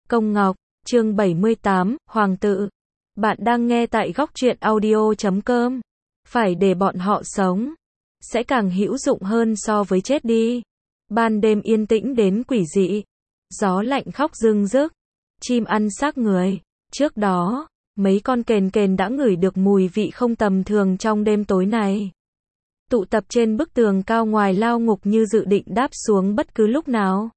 Công Ngọc, chương 78, Hoàng tự. Bạn đang nghe tại góc truyện audio.com. Phải để bọn họ sống, sẽ càng hữu dụng hơn so với chết đi. Ban đêm yên tĩnh đến quỷ dị. Gió lạnh khóc rưng rức. Chim ăn xác người. Trước đó, mấy con kền kền đã ngửi được mùi vị không tầm thường trong đêm tối này. Tụ tập trên bức tường cao ngoài lao ngục như dự định đáp xuống bất cứ lúc nào.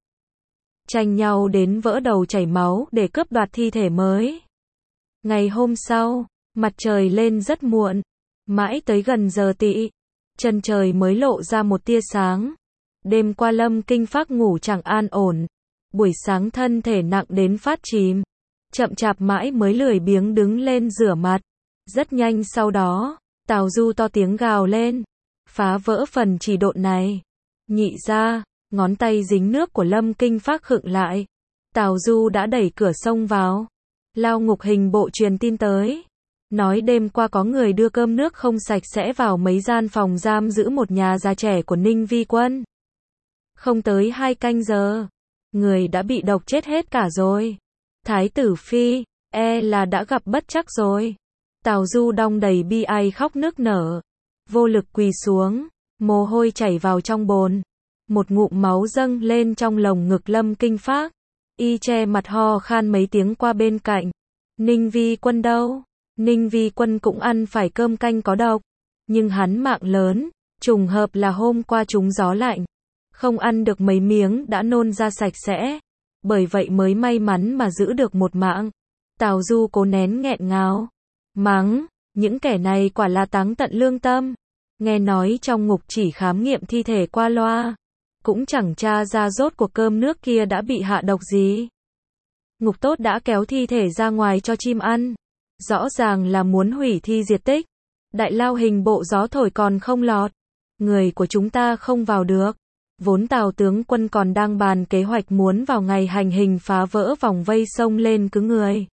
Tranh nhau đến vỡ đầu chảy máu để cướp đoạt thi thể mới. Ngày hôm sau, mặt trời lên rất muộn. Mãi tới gần giờ tỵ, chân trời mới lộ ra một tia sáng. Đêm qua Lâm Kinh Phác ngủ chẳng an ổn. Buổi sáng thân thể nặng đến phát chìm. Chậm chạp mãi mới lười biếng đứng lên rửa mặt. Rất nhanh sau đó, Tào Du to tiếng gào lên. Phá vỡ phần trì độn này. Nhị ra, ngón tay dính nước của Lâm Kinh Phác khựng lại. Tào Du đã đẩy cửa xông vào. Lao ngục hình bộ truyền tin tới. Nói đêm qua có người đưa cơm nước không sạch sẽ vào mấy gian phòng giam giữ một nhà già trẻ của Ninh Vi Quân. Không tới 2 canh giờ, người đã bị độc chết hết cả rồi. Thái tử Phi, là đã gặp bất trắc rồi. Tào Du đong đầy bi ai khóc nức nở. Vô lực quỳ xuống, mồ hôi chảy vào trong bồn. Một ngụm máu dâng lên trong lồng ngực Lâm Kinh Phác. Y che mặt ho khan mấy tiếng qua bên cạnh. Ninh Vi Quân đâu? Ninh Vi Quân cũng ăn phải cơm canh có độc. Nhưng hắn mạng lớn, trùng hợp là hôm qua trúng gió lạnh. Không ăn được mấy miếng đã nôn ra sạch sẽ. Bởi vậy mới may mắn mà giữ được một mạng. Tào Du cố nén nghẹn ngào. Mắng, những kẻ này quả là táng tận lương tâm. Nghe nói trong ngục chỉ khám nghiệm thi thể qua loa. Cũng chẳng tra ra rốt cuộc cơm nước kia đã bị hạ độc gì. Ngục tốt đã kéo thi thể ra ngoài cho chim ăn. Rõ ràng là muốn hủy thi diệt tích. Đại lao hình bộ gió thổi còn không lọt. Người của chúng ta không vào được. Vốn Tào tướng quân còn đang bàn kế hoạch muốn vào ngày hành hình phá vỡ vòng vây xông lên cứu người.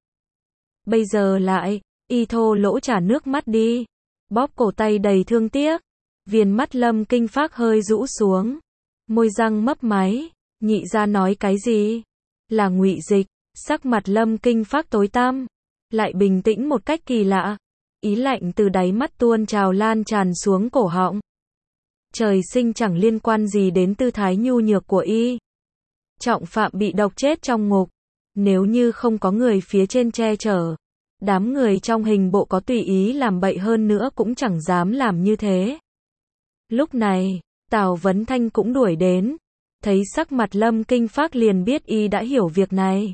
Bây giờ lại, y thô lỗ trả nước mắt đi. Bóp cổ tay đầy thương tiếc. Viền mắt Lâm Kinh Phác hơi rũ xuống. Môi răng mấp máy. Nhị ra nói cái gì? Là ngụy dịch. Sắc mặt Lâm Kinh Phác tối tăm. Lại bình tĩnh một cách kỳ lạ. Ý lạnh từ đáy mắt tuôn trào lan tràn xuống cổ họng. Trời sinh chẳng liên quan gì đến tư thái nhu nhược của y. Trọng phạm bị độc chết trong ngục. Nếu như không có người phía trên che chở, đám người trong hình bộ có tùy ý làm bậy hơn nữa cũng chẳng dám làm như thế. Lúc này, Tào Vấn Thanh cũng đuổi đến. Thấy sắc mặt Lâm Kinh Phác liền biết y đã hiểu việc này.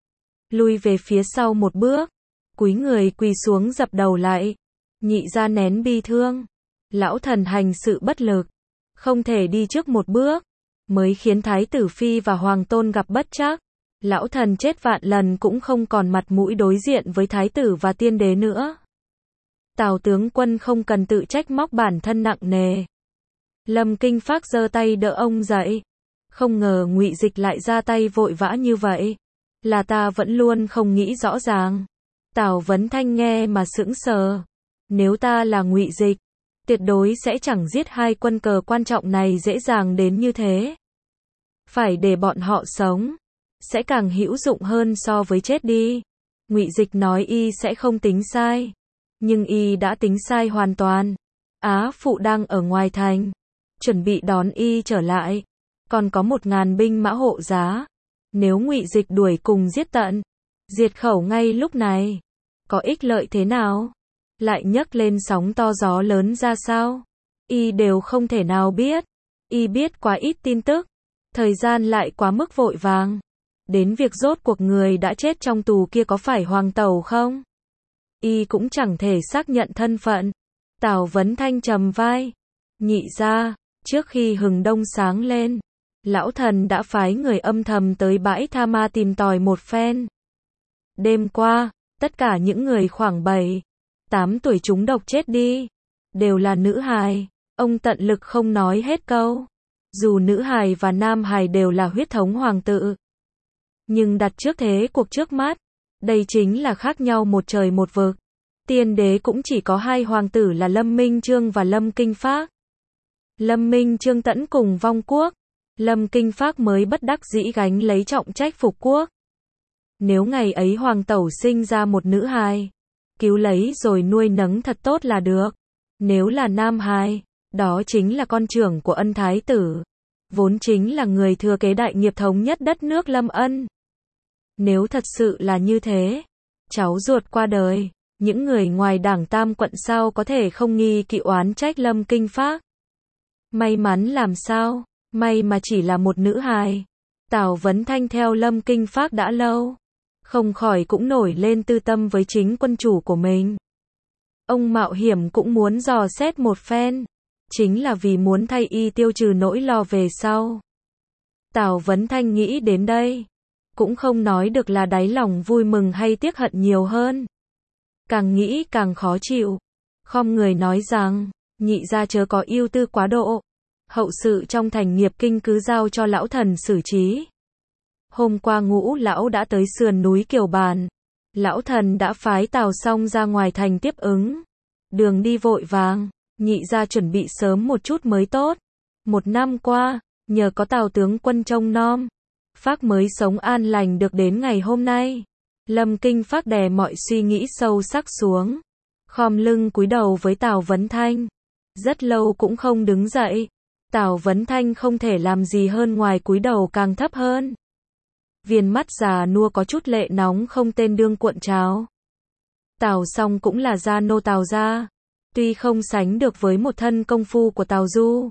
Lui về phía sau một bước. Cúi người quỳ xuống dập đầu lại. Nhị ra nén bi thương. Lão thần hành sự bất lực. Không thể đi trước một bước. Mới khiến Thái tử Phi và Hoàng tôn gặp bất trắc. Lão thần chết vạn lần cũng không còn mặt mũi đối diện với Thái tử và tiên đế nữa. Tào tướng quân không cần tự trách móc bản thân nặng nề. Lâm Kinh Phác giơ tay đỡ ông dậy. Không ngờ ngụy dịch lại ra tay vội vã như vậy. Là ta vẫn luôn không nghĩ rõ ràng. Tào Vấn Thanh nghe mà sững sờ. Nếu ta là ngụy dịch, tuyệt đối sẽ chẳng giết hai quân cờ quan trọng này dễ dàng đến như thế. Phải để bọn họ sống, sẽ càng hữu dụng hơn so với chết đi. Ngụy dịch nói y sẽ không tính sai. Nhưng y đã tính sai hoàn toàn. Á phụ đang ở ngoài thành, chuẩn bị đón y trở lại. Còn có 1000 binh mã hộ giá. Nếu ngụy dịch đuổi cùng giết tận, diệt khẩu ngay lúc này, có ích lợi thế nào? Lại nhấc lên sóng to gió lớn ra sao? Y đều không thể nào biết. Y biết quá ít tin tức. Thời gian lại quá mức vội vàng. Đến việc rốt cuộc người đã chết trong tù kia có phải Hoàng tẩu không? Y cũng chẳng thể xác nhận thân phận. Tào Vấn Thanh trầm vai. Nhị ra, trước khi hừng đông sáng lên, lão thần đã phái người âm thầm tới bãi Tha Ma tìm tòi một phen. Đêm qua, tất cả những người khoảng 7-8 tuổi trúng độc chết đi, đều là nữ hài. Ông tận lực không nói hết câu. Dù nữ hài và nam hài đều là huyết thống hoàng tự. Nhưng đặt trước thế cuộc trước mắt, đây chính là khác nhau một trời một vực. Tiên đế cũng chỉ có 2 hoàng tử là Lâm Minh Chương và Lâm Kinh Phác. Lâm Minh Chương tẫn cùng vong quốc. Lâm Kinh Phác mới bất đắc dĩ gánh lấy trọng trách phục quốc. Nếu ngày ấy hoàng tẩu sinh ra một nữ hài, cứu lấy rồi nuôi nấng thật tốt là được. Nếu là nam hài, đó chính là con trưởng của ân thái tử, vốn chính là người thừa kế đại nghiệp thống nhất đất nước Lâm Ân. Nếu thật sự là như thế, cháu ruột qua đời, những người ngoài đảng Tam quận sao có thể không nghi kỵ oán trách Lâm Kinh Phác. May mắn làm sao, may mà chỉ là một nữ hài. Tào Vấn Thanh theo Lâm Kinh Phác đã lâu, không khỏi cũng nổi lên tư tâm với chính quân chủ của mình. Ông mạo hiểm cũng muốn dò xét một phen, chính là vì muốn thay y tiêu trừ nỗi lo về sau. Tào Vấn Thanh nghĩ đến đây, cũng không nói được là đáy lòng vui mừng hay tiếc hận nhiều hơn. Càng nghĩ càng khó chịu, khom người nói rằng, nhị gia chớ có ưu tư quá độ, hậu sự trong thành nghiệp kinh cứ giao cho lão thần xử trí. Hôm qua Ngũ lão đã tới sườn núi Kiều Bàn, lão thần đã phái Tào Song ra ngoài thành tiếp ứng. Đường đi vội vàng, nhị gia chuẩn bị sớm một chút mới tốt. Một năm qua, nhờ có Tào tướng quân trông nom, Phác mới sống an lành được đến ngày hôm nay. Lâm Kinh Phác đè mọi suy nghĩ sâu sắc xuống, khom lưng cúi đầu với Tào Vấn Thanh. Rất lâu cũng không đứng dậy. Tào Vấn Thanh không thể làm gì hơn ngoài cúi đầu càng thấp hơn. Viền mắt già nua có chút lệ nóng không tên đương cuộn trào. Tào Song cũng là gia nô Tào gia, tuy không sánh được với một thân công phu của Tào Du,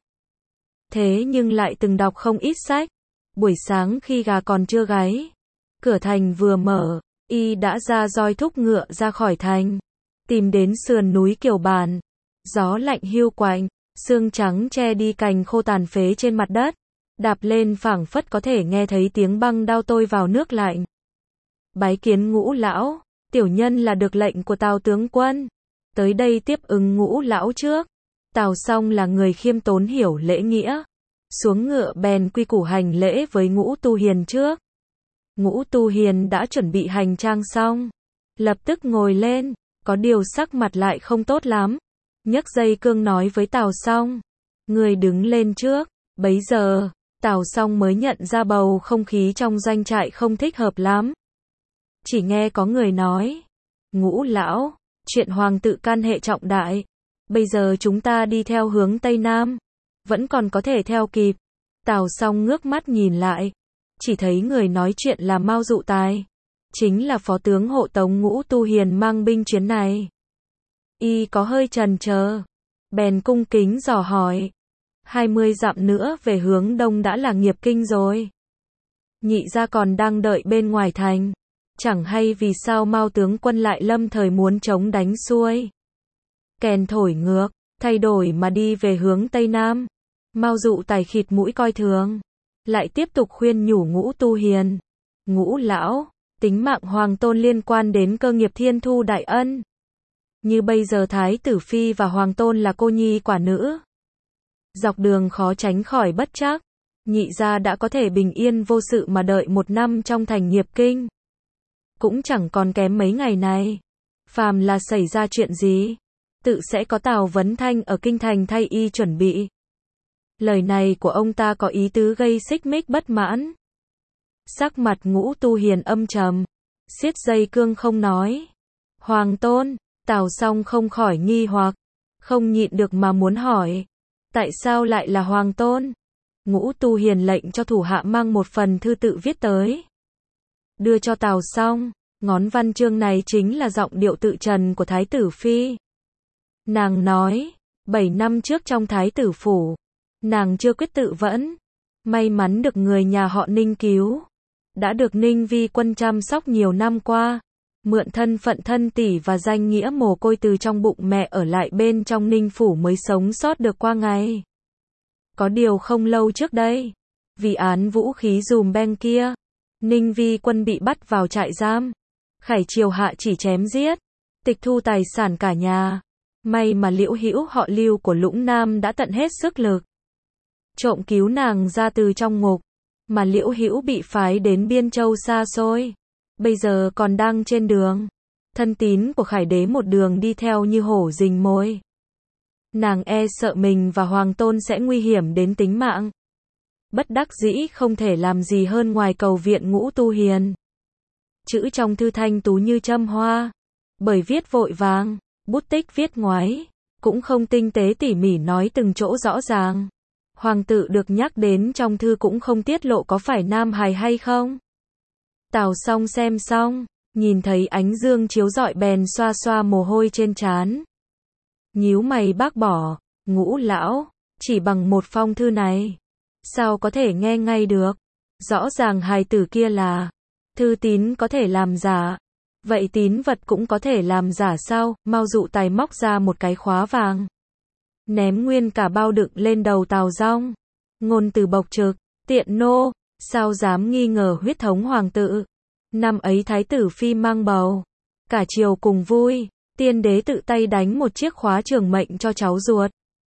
thế nhưng lại từng đọc không ít sách. Buổi sáng khi gà còn chưa gáy, cửa thành vừa mở, y đã ra roi thúc ngựa ra khỏi thành, tìm đến sườn núi Kiều Bàn. Gió lạnh hiu quạnh, sương trắng che đi cành khô tàn phế trên mặt đất, đạp lên phảng phất có thể nghe thấy tiếng băng đao tôi vào nước lạnh. Bái kiến Ngũ lão, tiểu nhân là được lệnh của Tào tướng quân, tới đây tiếp ứng Ngũ lão trước. Tào Song là người khiêm tốn hiểu lễ nghĩa, xuống ngựa bèn quy củ hành lễ với Ngũ Tu Hiền trước. Ngũ Tu Hiền đã chuẩn bị hành trang xong, lập tức ngồi lên, có điều sắc mặt lại không tốt lắm. Nhấc dây cương nói với Tào Song, người đứng lên trước. Bấy giờ, Tào Song mới nhận ra bầu không khí trong doanh trại không thích hợp lắm. Chỉ nghe có người nói, Ngũ lão, chuyện hoàng tự can hệ trọng đại, bây giờ chúng ta đi theo hướng Tây Nam, vẫn còn có thể theo kịp. Tào Song ngước mắt nhìn lại, chỉ thấy người nói chuyện là Mao Dụ Tài, chính là phó tướng hộ tống Ngũ Tu Hiền mang binh chuyến này. Y có hơi chần chờ, bèn cung kính dò hỏi, 20 dặm nữa về hướng đông đã là nghiệp kinh rồi. Nhị gia còn đang đợi bên ngoài thành, chẳng hay vì sao Mao tướng quân lại lâm thời muốn chống đánh xuôi. Kèn thổi ngược, thay đổi mà đi về hướng Tây Nam. Mao Dụ Tài khịt mũi coi thường, lại tiếp tục khuyên nhủ Ngũ Tu Hiền, Ngũ lão, tính mạng hoàng tôn liên quan đến cơ nghiệp thiên thu đại ân. Như bây giờ Thái tử Phi và hoàng tôn là cô nhi quả nữ, dọc đường khó tránh khỏi bất trắc. Nhị gia đã có thể bình yên vô sự mà đợi một năm trong thành nghiệp kinh, cũng chẳng còn kém mấy ngày này. Phàm là xảy ra chuyện gì, tự sẽ có Tào Vấn Thanh ở kinh thành thay y chuẩn bị. Lời này của ông ta có ý tứ gây xích mích bất mãn. Sắc mặt Ngũ Tu Hiền âm trầm, siết dây cương không nói. Hoàng tôn, Tào Song không khỏi nghi hoặc, không nhịn được mà muốn hỏi, tại sao lại là hoàng tôn? Ngũ Tu Hiền lệnh cho thủ hạ mang một phần thư tự viết tới, đưa cho Tào Song. Ngón văn chương này chính là giọng điệu tự trần của Thái tử Phi. Nàng nói, 7 năm trước trong Thái tử phủ, nàng chưa quyết tự vẫn, may mắn được người nhà họ Ninh cứu, đã được Ninh Vi quân chăm sóc nhiều năm qua, mượn thân phận thân tỷ và danh nghĩa mồ côi từ trong bụng mẹ ở lại bên trong Ninh phủ mới sống sót được qua ngày. Có điều không lâu trước đây, vì án vũ khí dùm beng kia, Ninh Vi quân bị bắt vào trại giam. Khải triều hạ chỉ chém giết, tịch thu tài sản cả nhà. May mà Liễu Hữu họ Lưu của Lũng Nam đã tận hết sức lực, trộm cứu nàng ra từ trong ngục, mà Liễu Hữu bị phái đến Biên Châu xa xôi, bây giờ còn đang trên đường. Thân tín của Khải đế một đường đi theo như hổ rình mồi. Nàng e sợ mình và hoàng tôn sẽ nguy hiểm đến tính mạng. Bất đắc dĩ không thể làm gì hơn ngoài cầu viện Ngũ Tu Hiền. Chữ trong thư thanh tú như châm hoa. Bởi viết vội vàng, bút tích viết ngoáy, cũng không tinh tế tỉ mỉ nói từng chỗ rõ ràng. Hoàng tự được nhắc đến trong thư cũng không tiết lộ có phải nam hài hay không. Tào Song xem xong, nhìn thấy ánh dương chiếu rọi bèn xoa xoa mồ hôi trên trán. Nhíu mày bác bỏ, Ngũ lão, chỉ bằng một phong thư này, sao có thể nghe ngay được? Rõ ràng hài tử kia là thư tín có thể làm giả. Vậy tín vật cũng có thể làm giả sao? Mao Dụ Tài móc ra một cái khóa vàng, ném nguyên cả bao đựng lên đầu Tào Dong. Ngôn từ bộc trực, tiện nô, sao dám nghi ngờ huyết thống hoàng tự. Năm ấy thái tử phi mang bầu, cả triều cùng vui, tiên đế tự tay đánh một chiếc khóa trường mệnh cho cháu ruột.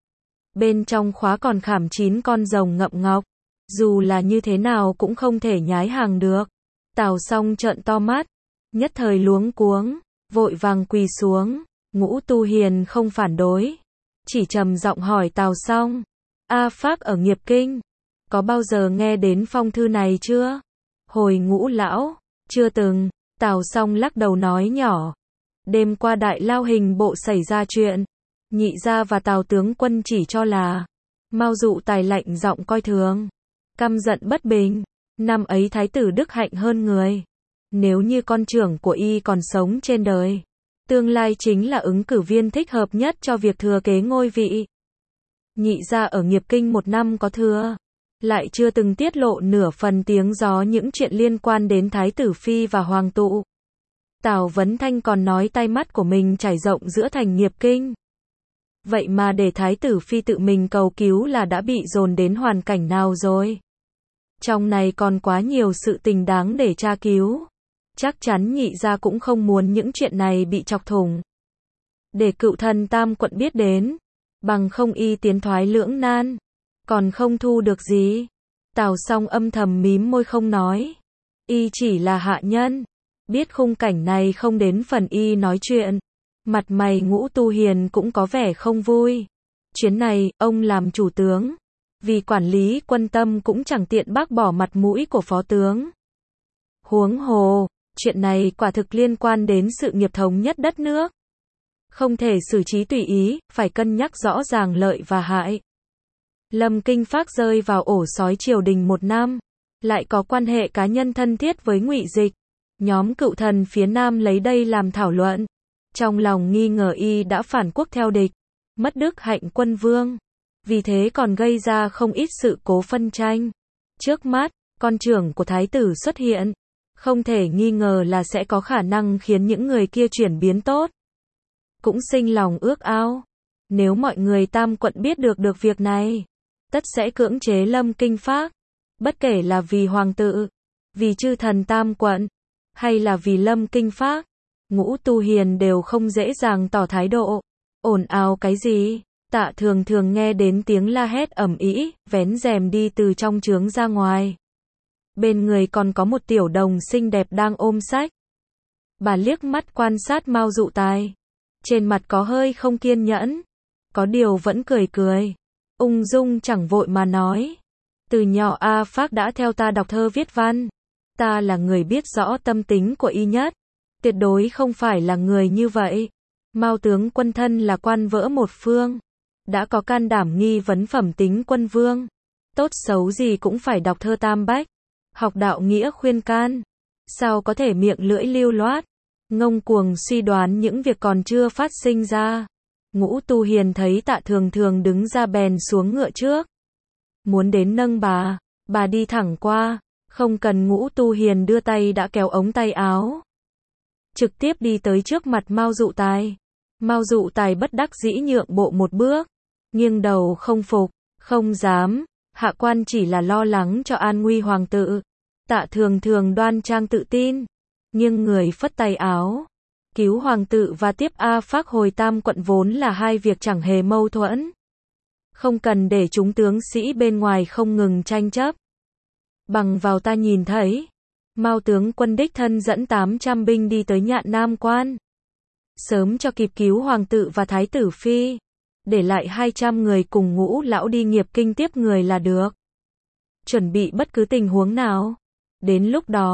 Bên trong khóa còn khảm 9 con rồng ngậm ngọc, dù là như thế nào cũng không thể nhái hàng được. Tào Song trợn to mắt, nhất thời luống cuống, vội vàng quỳ xuống. Ngũ Tu Hiền không phản đối, chỉ trầm giọng hỏi Tào Song, A Phác ở Nghiệp Kinh, có bao giờ nghe đến phong thư này chưa? Hồi Ngũ lão, chưa từng. Tào Song lắc đầu nói nhỏ, đêm qua Đại Lao hình bộ xảy ra chuyện, Nhị gia và Tào tướng quân chỉ cho là Mao Dụ Tài lạnh giọng coi thường, căm giận bất bình. Năm ấy thái tử đức hạnh hơn người, nếu như con trưởng của y còn sống trên đời, tương lai chính là ứng cử viên thích hợp nhất cho việc thừa kế ngôi vị. Nhị gia ở Nghiệp Kinh 1 năm có thừa, lại chưa từng tiết lộ nửa phần tiếng gió những chuyện liên quan đến thái tử phi và hoàng tụ. Tào Vấn Thanh còn nói tai mắt của mình trải rộng giữa thành Nghiệp Kinh. Vậy mà để thái tử phi tự mình cầu cứu là đã bị dồn đến hoàn cảnh nào rồi? Trong này còn quá nhiều sự tình đáng để tra cứu. Chắc chắn nhị gia cũng không muốn những chuyện này bị chọc thủng. Để cựu thần Tam quận biết đến, bằng không y tiến thoái lưỡng nan, còn không thu được gì. Tào Song âm thầm mím môi không nói. Y chỉ là hạ nhân, biết khung cảnh này không đến phần y nói chuyện. Mặt mày Ngũ Tu Hiền cũng có vẻ không vui. Chuyến này, ông làm chủ tướng, vì quản lý quân tâm cũng chẳng tiện bác bỏ mặt mũi của phó tướng. Huống hồ, chuyện này quả thực liên quan đến sự nghiệp thống nhất đất nước. Không thể xử trí tùy ý, phải cân nhắc rõ ràng lợi và hại. Lâm Kinh Phác rơi vào ổ sói triều đình 1 năm, lại có quan hệ cá nhân thân thiết với Ngụy Dịch. Nhóm cựu thần phía Nam lấy đây làm thảo luận. Trong lòng nghi ngờ y đã phản quốc theo địch, mất đức hạnh quân vương. Vì thế còn gây ra không ít sự cố phân tranh. Trước mắt, con trưởng của thái tử xuất hiện, không thể nghi ngờ là sẽ có khả năng khiến những người kia chuyển biến tốt. Cũng sinh lòng ước ao, nếu mọi người Tam quận biết được việc này, tất sẽ cưỡng chế Lâm Kinh Phác. Bất kể là vì hoàng tự, vì chư thần Tam quận, hay là vì Lâm Kinh Phác, Ngũ Tu Hiền đều không dễ dàng tỏ thái độ. Ồn ào cái gì? Tạ Thường Thường nghe đến tiếng la hét ầm ĩ, vén rèm đi từ trong trướng ra ngoài. Bên người còn có một tiểu đồng xinh đẹp đang ôm sách. Bà liếc mắt quan sát Mao Dụ Tài, trên mặt có hơi không kiên nhẫn, có điều vẫn cười cười, ung dung chẳng vội mà nói. Từ nhỏ A Phác đã theo ta đọc thơ viết văn, ta là người biết rõ tâm tính của y nhất, tuyệt đối không phải là người như vậy. Mao tướng quân thân là quan vỡ một phương, đã có can đảm nghi vấn phẩm tính quân vương, tốt xấu gì cũng phải đọc thơ tam bách, học đạo nghĩa khuyên can, sao có thể miệng lưỡi lưu loát, ngông cuồng suy đoán những việc còn chưa phát sinh ra. Ngũ Tu Hiền thấy Tạ Thường Thường đứng ra bèn xuống ngựa trước, muốn đến nâng bà đi thẳng qua, không cần Ngũ Tu Hiền đưa tay đã kéo ống tay áo, trực tiếp đi tới trước mặt Mao Dụ Tài. Mao Dụ Tài bất đắc dĩ nhượng bộ một bước, nghiêng đầu không phục, không dám, hạ quan chỉ là lo lắng cho an nguy hoàng tự. Tạ Thường Thường đoan trang tự tin, nghiêng người phất tay áo. Cứu hoàng tự và tiếp A Phác hồi Tam quận vốn là hai việc chẳng hề mâu thuẫn. Không cần để chúng tướng sĩ bên ngoài không ngừng tranh chấp. Bằng vào ta nhìn thấy, Mao tướng quân đích thân dẫn 800 binh đi tới Nhạn Nam Quan, sớm cho kịp cứu hoàng tự và thái tử phi, để lại 200 người cùng Ngũ lão đi Nghiệp Kinh tiếp người là được. Chuẩn bị bất cứ tình huống nào. Đến lúc đó,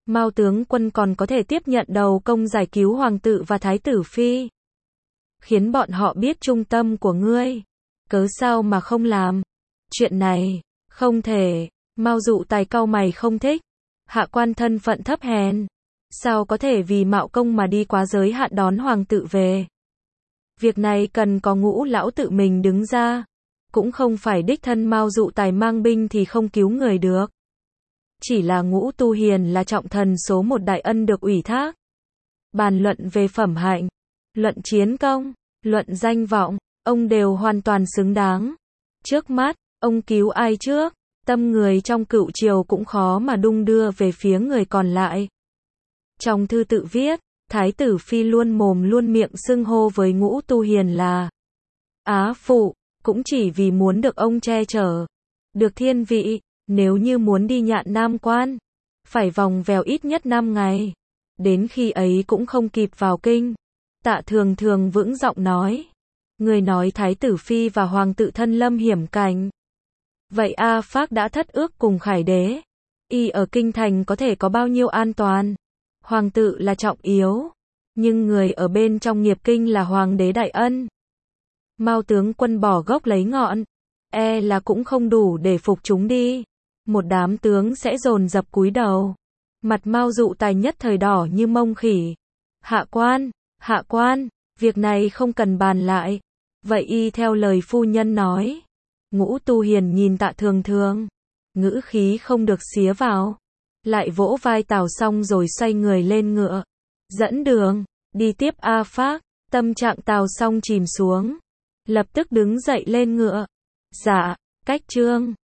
Mao tướng quân còn có thể tiếp nhận đầu công giải cứu hoàng tử và thái tử phi. Khiến bọn họ biết trung tâm của ngươi. Cớ sao mà không làm? Chuyện này, không thể. Mao Dụ Tài cau mày không thích. Hạ quan thân phận thấp hèn. Sao có thể vì mạo công mà đi quá giới hạn đón hoàng tử về? Việc này cần có Ngũ lão tự mình đứng ra. Cũng không phải đích thân Mao Dụ Tài mang binh thì không cứu người được. Chỉ là Ngũ Tu Hiền là trọng thần số một đại ân được ủy thác. Bàn luận về phẩm hạnh, luận chiến công, luận danh vọng, ông đều hoàn toàn xứng đáng. Trước mắt, ông cứu ai trước, tâm người trong cựu triều cũng khó mà đung đưa về phía người còn lại. Trong thư tự viết, Thái tử Phi luôn mồm luôn miệng xưng hô với Ngũ Tu Hiền là Á phụ, cũng chỉ vì muốn được ông che chở, được thiên vị. Nếu như muốn đi Nhạn Nam Quan, phải vòng vèo ít nhất 5 ngày. Đến khi ấy cũng không kịp vào kinh. Tạ Thường Thường vững giọng nói. Người nói Thái tử Phi và hoàng tự thân lâm hiểm cảnh. Vậy A Phác đã thất ước cùng Khải đế. Y ở kinh thành có thể có bao nhiêu an toàn? Hoàng tự là trọng yếu. Nhưng người ở bên trong nghiệp kinh là hoàng đế đại ân. Mao tướng quân bỏ gốc lấy ngọn. E là cũng không đủ để phục chúng đi. Một đám tướng sẽ dồn dập cúi đầu. Mặt Mao Dụ Tài nhất thời đỏ như mông khỉ. Hạ quan, việc này không cần bàn lại. Vậy y theo lời phu nhân nói. Ngũ Tu Hiền nhìn Tạ Thường Thường. Ngữ khí không được xía vào. Lại vỗ vai Tào xong rồi xoay người lên ngựa. Dẫn đường, đi tiếp A Phác. Tâm trạng Tào xong chìm xuống. Lập tức đứng dậy lên ngựa. Dạ, cách trương.